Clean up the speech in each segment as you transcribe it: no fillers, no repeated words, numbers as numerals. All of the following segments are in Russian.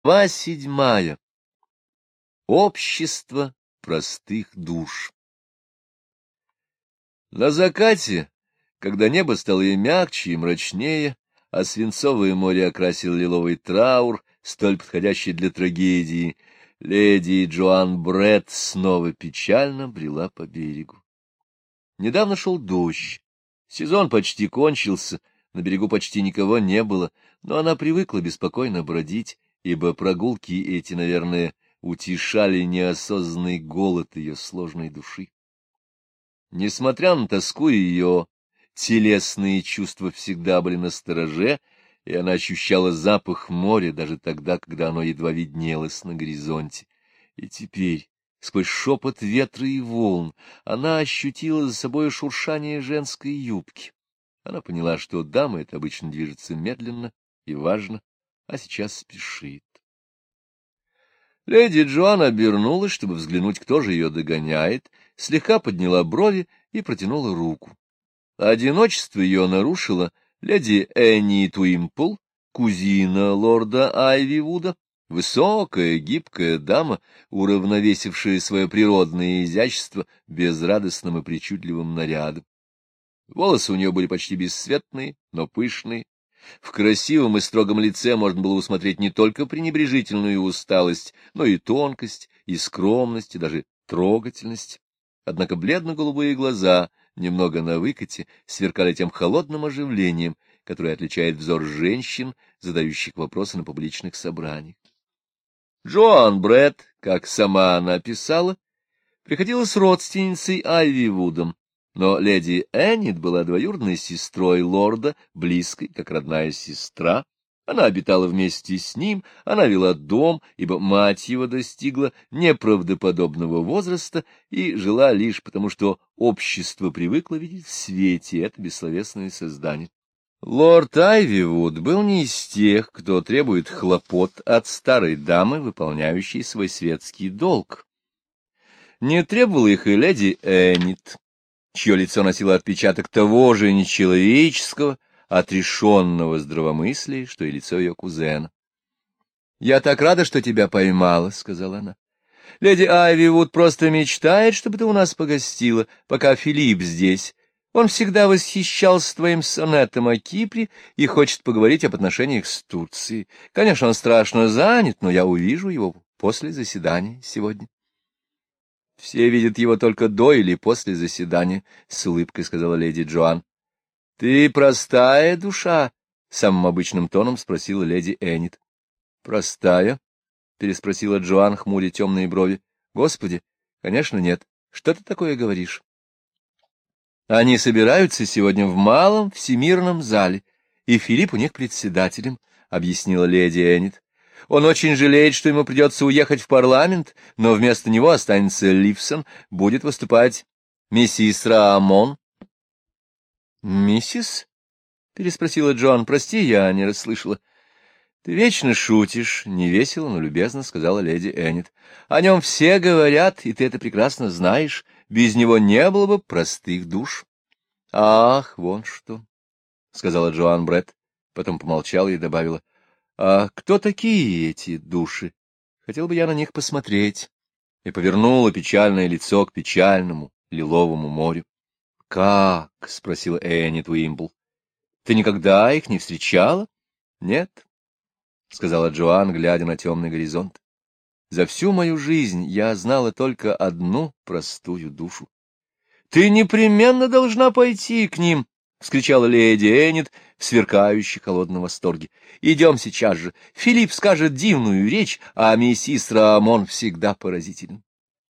Глава 7. Общество простых душ. На закате, когда небо стало и мягче, и мрачнее, а свинцовое море окрасил лиловый траур, столь подходящий для трагедии, леди Джоан Бретт снова печально брела по берегу. Недавно шел дождь, сезон почти кончился, на берегу почти никого не было, но она привыкла беспокойно бродить, ибо прогулки эти, наверное, утешали неосознанный голод ее сложной души. Несмотря на тоску, ее телесные чувства всегда были настороже, и она ощущала запах моря даже тогда, когда оно едва виднелось на горизонте. И теперь, сквозь шепот ветра и волн, она ощутила за собой шуршание женской юбки. Она поняла, что дама это обычно движется медленно и важно, а сейчас спешит. Леди Джоан обернулась, чтобы взглянуть, кто же ее догоняет, слегка подняла брови и протянула руку. Одиночество ее нарушила леди Энни Туимпл, кузина лорда Айвивуда, высокая, гибкая дама, уравновесившая свое природное изящество безрадостным и причудливым нарядом. Волосы у нее были почти бесцветные, но пышные. В красивом и строгом лице можно было усмотреть не только пренебрежительную усталость, но и тонкость, и скромность, и даже трогательность. Однако бледно-голубые глаза, немного навыкате, сверкали тем холодным оживлением, которое отличает взор женщин, задающих вопросы на публичных собраниях. Джоан Бретт, как сама она писала, приходилась родственницей Айвивудом, но леди Эннет была двоюродной сестрой лорда, близкой, как родная сестра. Она обитала вместе с ним, она вела дом, ибо мать его достигла неправдоподобного возраста и жила лишь потому, что общество привыкло видеть в свете это бессловесное создание. Лорд Айвивуд был не из тех, кто требует хлопот от старой дамы, выполняющей свой светский долг. Не требовала их и леди Эннет, чье лицо носило отпечаток того же нечеловеческого, отрешенного здравомыслия, что и лицо ее кузена. — Я так рада, что тебя поймала, — сказала она. — Леди Айвивуд просто мечтает, чтобы ты у нас погостила, пока Филипп здесь. Он всегда восхищался твоим сонетом о Кипре и хочет поговорить об отношениях с Турцией. Конечно, он страшно занят, но я увижу его после заседания сегодня. — Все видят его только до или после заседания, — с улыбкой сказала леди Джоан. — Ты простая душа? — самым обычным тоном спросила леди Эннет. — Простая? — переспросила Джоан, хмуря темные брови. — Господи, конечно, нет. Что ты такое говоришь? Они собираются сегодня в малом всемирном зале, и Филипп у них председателем, — объяснила леди Эннет. Он очень жалеет, что ему придется уехать в парламент, но вместо него останется Ливсон, будет выступать миссис Раамон. — Миссис? — переспросила Джоан. — Прости, я не расслышала. — Ты вечно шутишь, — невесело, но любезно сказала леди Эннет. — О нем все говорят, и ты это прекрасно знаешь. Без него не было бы простых душ. — Ах, вон что, — сказала Джоан Бретт, потом помолчала и добавила. — А кто такие эти души? Хотел бы я на них посмотреть. И повернула печальное лицо к печальному лиловому морю. — Как? — спросила Эннет Уимпл. — Ты никогда их не встречала? — Нет, — сказала Джоан, глядя на темный горизонт. — За всю мою жизнь я знала только одну простую душу. — Ты непременно должна пойти к ним! — вскричала леди Эннет в сверкающей холодном восторге. — Идем сейчас же. Филипп скажет дивную речь, а миссис Раамон всегда поразителен.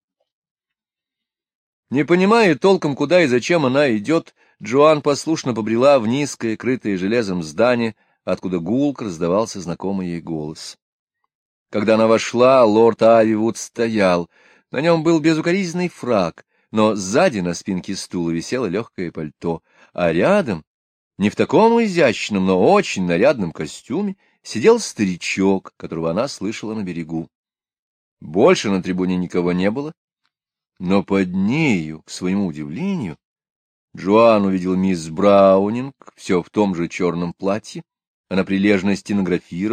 Не понимая толком, куда и зачем она идет, Джоан послушно побрела в низкое, крытое железом здание, откуда гулко раздавался знакомый ей голос. Когда она вошла, лорд Айвивуд стоял. На нем был безукоризненный фрак, но сзади на спинке стула висело легкое пальто, а рядом, не в таком изящном, но очень нарядном костюме, сидел старичок, которого она слышала на берегу. Больше на трибуне никого не было, но под нею, к своему удивлению, Джоан увидел мисс Браунинг, все в том же черном платье. Она прилежно стенографировала,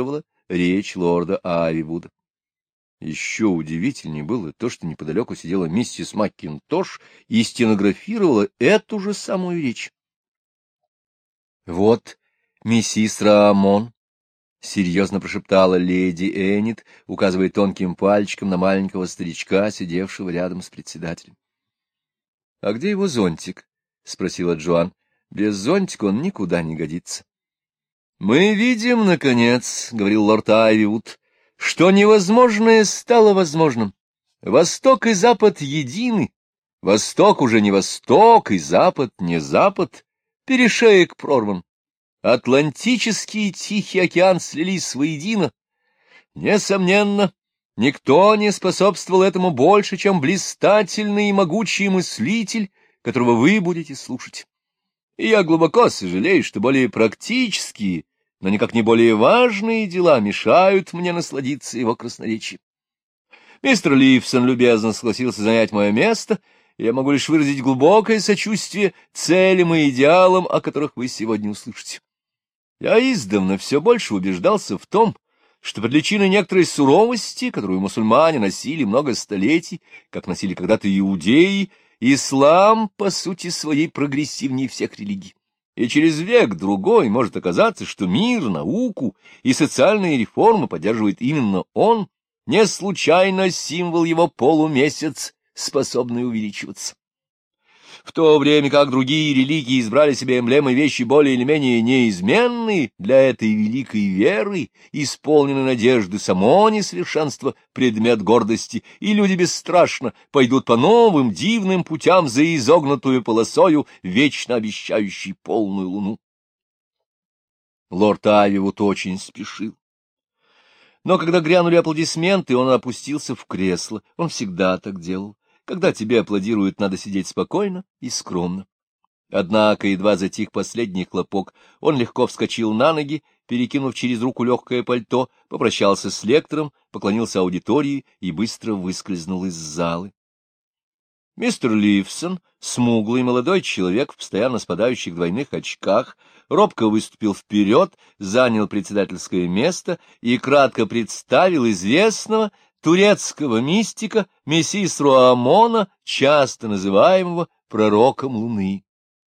речь лорда Айвивуда. Еще удивительнее было то, что неподалеку сидела миссис Маккинтош и стенографировала эту же самую речь. — Вот миссис Рамон, — серьезно прошептала леди Эннет, указывая тонким пальчиком на маленького старичка, сидевшего рядом с председателем. — А где его зонтик? — спросила Джоан. — Без зонтика он никуда не годится. — Мы видим, наконец, — говорил лорд Айвивуд, — что невозможное стало возможным. Восток и Запад едины. Восток уже не Восток, и Запад не Запад. Перешеек прорван. Атлантический и Тихий океан слились воедино. Несомненно, никто не способствовал этому больше, чем блистательный и могучий мыслитель, которого вы будете слушать. И я глубоко сожалею, что более практические, но никак не более важные дела мешают мне насладиться его красноречием. Мистер Ливсон любезно согласился занять мое место, и я могу лишь выразить глубокое сочувствие целям и идеалам, о которых вы сегодня услышите. Я издавна все больше убеждался в том, что под личиной некоторой суровости, которую мусульмане носили много столетий, как носили когда-то иудеи, ислам, по сути своей, прогрессивнее всех религий. И через век-другой может оказаться, что мир, науку и социальные реформы поддерживает именно он, не случайно символ его полумесяц, способный увеличиваться. В то время как другие религии избрали себе эмблемы вещи более или менее неизменные для этой великой веры, исполнены надежды само несовершенство, предмет гордости, и люди бесстрашно пойдут по новым дивным путям за изогнутую полосою, вечно обещающей полную луну. Лорд Айвивуд очень спешил. Но когда грянули аплодисменты, он опустился в кресло. Он всегда так делал. Когда тебе аплодируют, надо сидеть спокойно и скромно. Однако едва затих последний хлопок, он легко вскочил на ноги, перекинув через руку легкое пальто, попрощался с лектором, поклонился аудитории и быстро выскользнул из залы. Мистер Ливсон, смуглый молодой человек в постоянно спадающих двойных очках, робко выступил вперед, занял председательское место и кратко представил известного турецкого мистика мессис Руамона, часто называемого пророком Луны.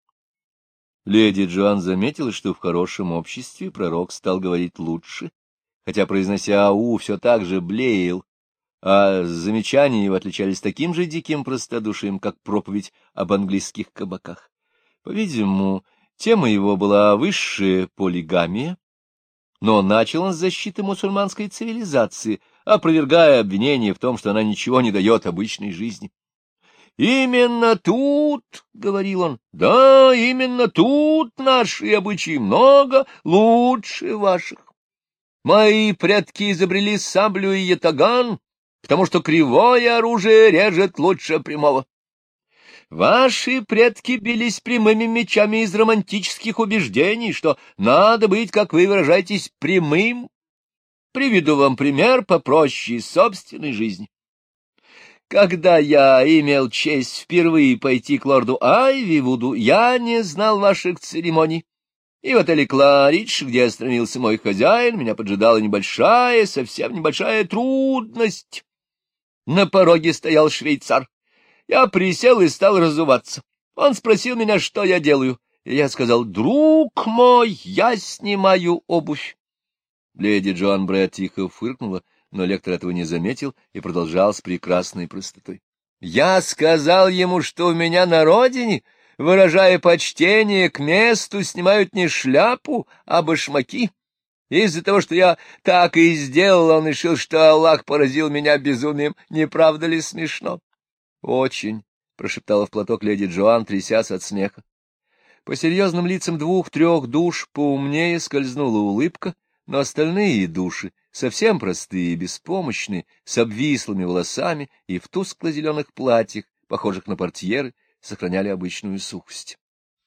Леди Джоан заметила, что в хорошем обществе пророк стал говорить лучше, хотя, произнося «ау», все так же блеял, а замечания его отличались таким же диким простодушием, как проповедь об английских кабаках. По-видимому, тема его была высшая полигамия, но начал он с защиты мусульманской цивилизации, опровергая обвинение в том, что она ничего не дает обычной жизни. «Именно тут, — говорил он, — да, именно тут наши обычаи много лучше ваших. Мои предки изобрели саблю и ятаган, потому что кривое оружие режет лучше прямого. Ваши предки бились прямыми мечами из романтических убеждений, что надо быть, как вы выражаетесь, прямым. Приведу вам пример попроще из собственной жизни. Когда я имел честь впервые пойти к лорду Айвивуду, я не знал ваших церемоний. И в отеле «Кларидж», где остановился мой хозяин, меня поджидала небольшая, совсем небольшая трудность. На пороге стоял швейцар. Я присел и стал разуваться. Он спросил меня, что я делаю, и я сказал: «Друг мой, я снимаю обувь». Леди Джоан Бретт тихо фыркнула, но лектор этого не заметил и продолжал с прекрасной простотой. «Я сказал ему, что у меня на родине, выражая почтение к месту, снимают не шляпу, а башмаки. Из-за того, что я так и сделал, он решил, что Аллах поразил меня безумием. Не правда ли смешно?» «Очень», — прошептала в платок леди Джоан, трясясь от смеха. По серьезным лицам 2-3 душ поумнее скользнула улыбка, но остальные души, совсем простые и беспомощные, с обвислыми волосами и в тускло-зеленых платьях, похожих на портьеры, сохраняли обычную сухость.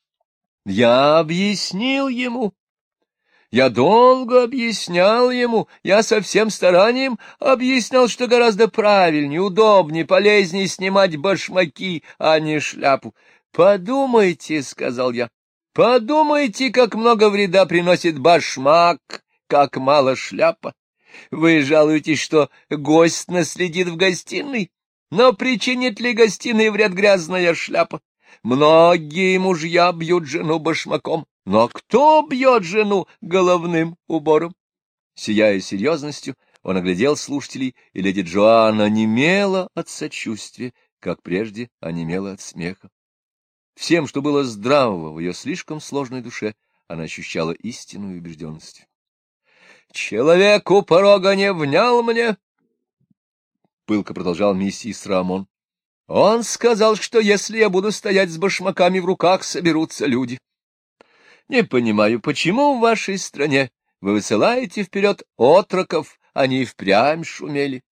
Я объяснил ему. Я долго объяснял ему, я со всем старанием объяснял, что гораздо правильнее, удобнее, полезнее снимать башмаки, а не шляпу. «Подумайте, — сказал я, — подумайте, как много вреда приносит башмак, как мало шляпа. Вы жалуетесь, что гость наследит в гостиной? Но причинит ли гостиной вред грязная шляпа? Многие мужья бьют жену башмаком, но кто бьет жену головным убором? Сияя серьезностью, он оглядел слушателей, и леди Джоанна онемела от сочувствия, как прежде онемела от смеха. Всем, что было здравого в ее слишком сложной душе, она ощущала истинную убежденность. «Человек у порога не внял мне», — пылко продолжал миссис Рамон. «Он сказал, что если я буду стоять с башмаками в руках, соберутся люди. Не понимаю, почему в вашей стране вы высылаете вперед отроков, они впрямь шумели».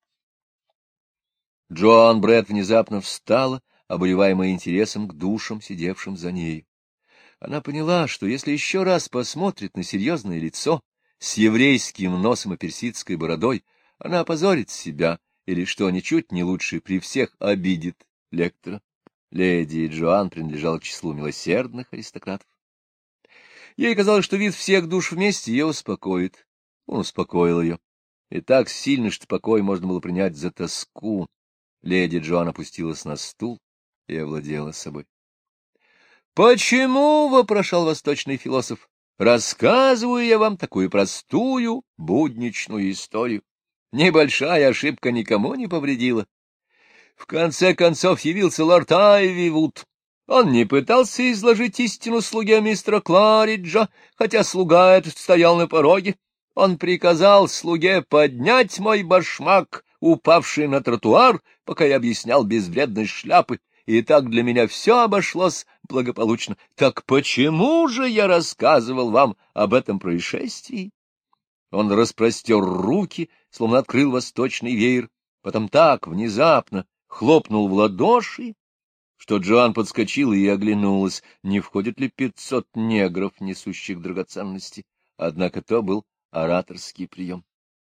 Джоан Бретт внезапно встала, обуреваемая интересом к душам, сидевшим за нею. Она поняла, что если еще раз посмотрит на серьезное лицо с еврейским носом и персидской бородой, она опозорит себя, или, что ничуть не лучше, при всех обидит лектора. Леди Джоан принадлежала к числу милосердных аристократов. Ей казалось, что вид всех душ вместе ее успокоит. Он успокоил ее. И так сильно, что покой можно было принять за тоску. Леди Джоан опустилась на стул и овладела собой. — Почему, — вопрошал восточный философ, — рассказываю я вам такую простую, будничную историю? Небольшая ошибка никому не повредила. В конце концов явился лорд Айвивуд. Он не пытался изложить истину слуге мистера Клариджа, хотя слуга этот стоял на пороге. Он приказал слуге поднять мой башмак, упавший на тротуар, пока я объяснял безвредность шляпы, и так для меня все обошлось благополучно. Так почему же я рассказывал вам об этом происшествии? Он распростер руки, словно открыл восточный веер, потом так внезапно хлопнул в ладоши, что Джоан подскочила и оглянулась, не входит ли 500 негров, несущих драгоценности. Однако то был ораторский прием.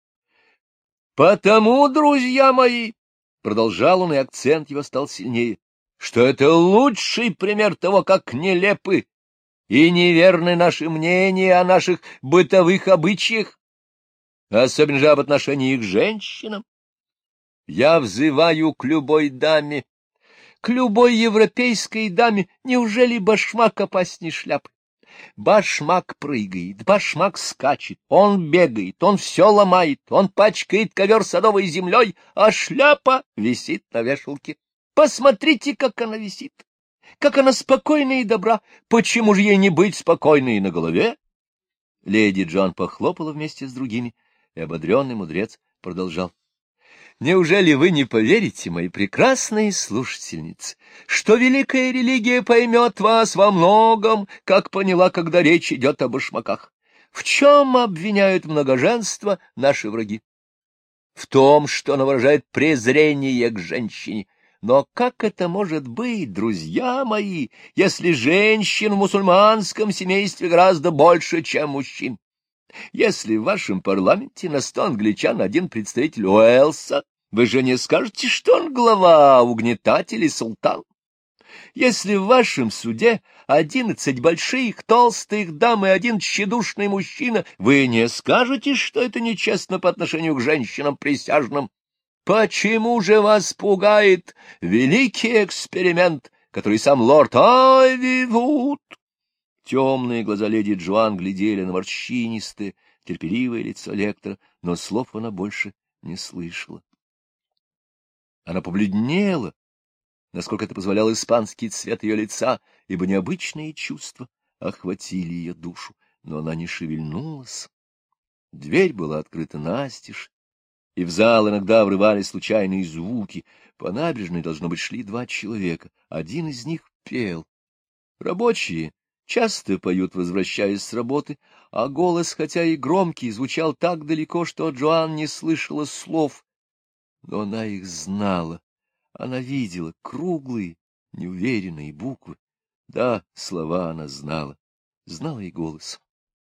— Потому, друзья мои, — продолжал он, и акцент его стал сильнее, — что это лучший пример того, как нелепы и неверны наши мнения о наших бытовых обычаях, особенно же об отношении к женщинам. Я взываю к любой даме, к любой европейской даме, неужели башмак опасней шляпы? Башмак прыгает, башмак скачет, он бегает, он все ломает, он пачкает ковер садовой землей, а шляпа висит на вешалке. Посмотрите, как она висит, как она спокойна и добра. Почему же ей не быть спокойной и на голове? Леди Джоан похлопала вместе с другими, и ободренный мудрец продолжал. Неужели вы не поверите, мои прекрасные слушательницы, что великая религия поймет вас во многом, как поняла, когда речь идет о башмаках? В чем обвиняют многоженство наши враги? В том, что оно выражает презрение к женщине. Но как это может быть, друзья мои, если женщин в мусульманском семействе гораздо больше, чем мужчин? Если в вашем парламенте на 100 англичан один представитель Уэльса, вы же не скажете, что он глава, угнетатель и султан. Если в вашем суде 11 больших, толстых дам и один тщедушный мужчина, вы не скажете, что это нечестно по отношению к женщинам-присяжным. Почему же вас пугает великий эксперимент, который сам лорд Айвивуд? Темные глаза леди Джоан глядели на морщинистое, терпеливое лицо лектора, но слов она больше не слышала. Она побледнела, насколько это позволял испанский цвет ее лица, ибо необычные чувства охватили ее душу, но она не шевельнулась. Дверь была открыта настежь, и в зал иногда врывались случайные звуки. По набережной, должно быть, шли 2 человека. Один из них пел. Рабочие часто поют, возвращаясь с работы, а голос, хотя и громкий, звучал так далеко, что Джоан не слышала слов. Но она их знала. Она видела круглые, неуверенные буквы. Да, слова она знала. Знала и голос.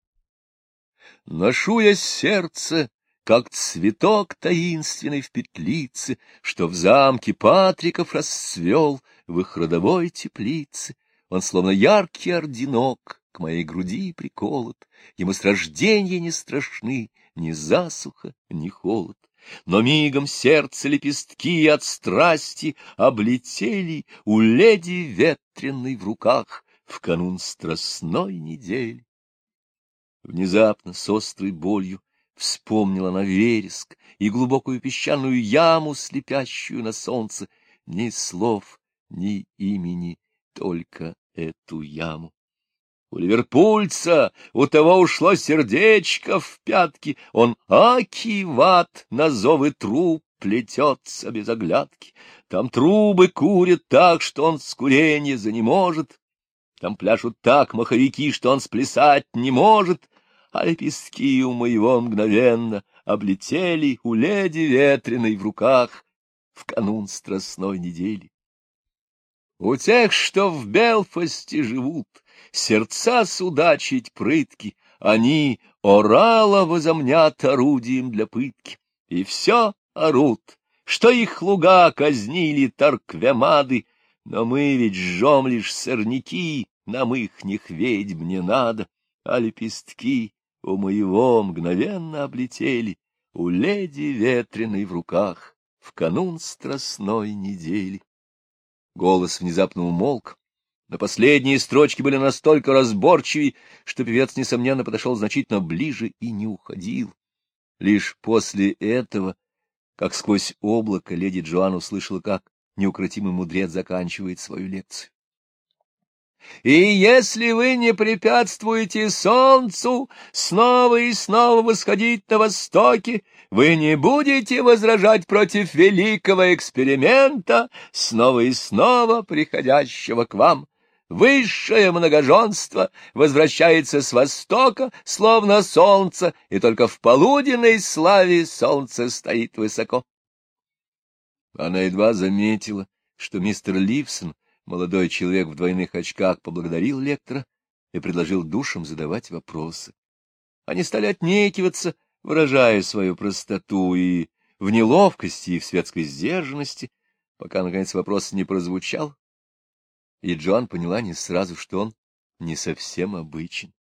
«Ношу я сердце, как цветок таинственный в петлице, что в замке Патриков расцвел в их родовой теплице. Он словно яркий орденок к моей груди приколот, ему с рождения не страшны ни засуха, ни холод. Но мигом сердце лепестки от страсти облетели у леди ветреной в руках в канун страстной недели. Внезапно, с острой болью, вспомнила она вереск и глубокую песчаную яму, слепящую на солнце. Ни слов, ни имени, только эту яму. У ливерпульца, у того ушло сердечко в пятки, он акиват на зовы труб плетется без оглядки. Там трубы курят так, что он с куренья занеможет, там пляшут так маховики, что он сплясать не может, а лепестки у моего мгновенно облетели у леди ветреной в руках в канун страстной недели. У тех, что в Белфасте живут, сердца судачить прытки, они орала возомнят орудием для пытки, и все орут, что их луга казнили Тарквемады, но мы ведь жжем лишь сорняки, нам ихних ведьм не надо, а лепестки у моего мгновенно облетели у леди ветреной в руках в канун страстной недели. Голос внезапно умолк, но последние строчки были настолько разборчивы, что певец, несомненно, подошел значительно ближе и не уходил. Лишь после этого, как сквозь облако, леди Джоанна услышала, как неукротимый мудрец заканчивает свою лекцию. И если вы не препятствуете солнцу снова и снова восходить на востоке, вы не будете возражать против великого эксперимента, снова и снова приходящего к вам. Высшее многоженство возвращается с востока, словно солнце, и только в полуденной славе солнце стоит высоко. Она едва заметила, что мистер Ливсон, молодой человек в двойных очках, поблагодарил лектора и предложил душам задавать вопросы. Они стали отнекиваться, выражая свою простоту и в неловкости, и в светской сдержанности, пока, наконец, вопрос не прозвучал, и Джоан поняла не сразу, что он не совсем обычен.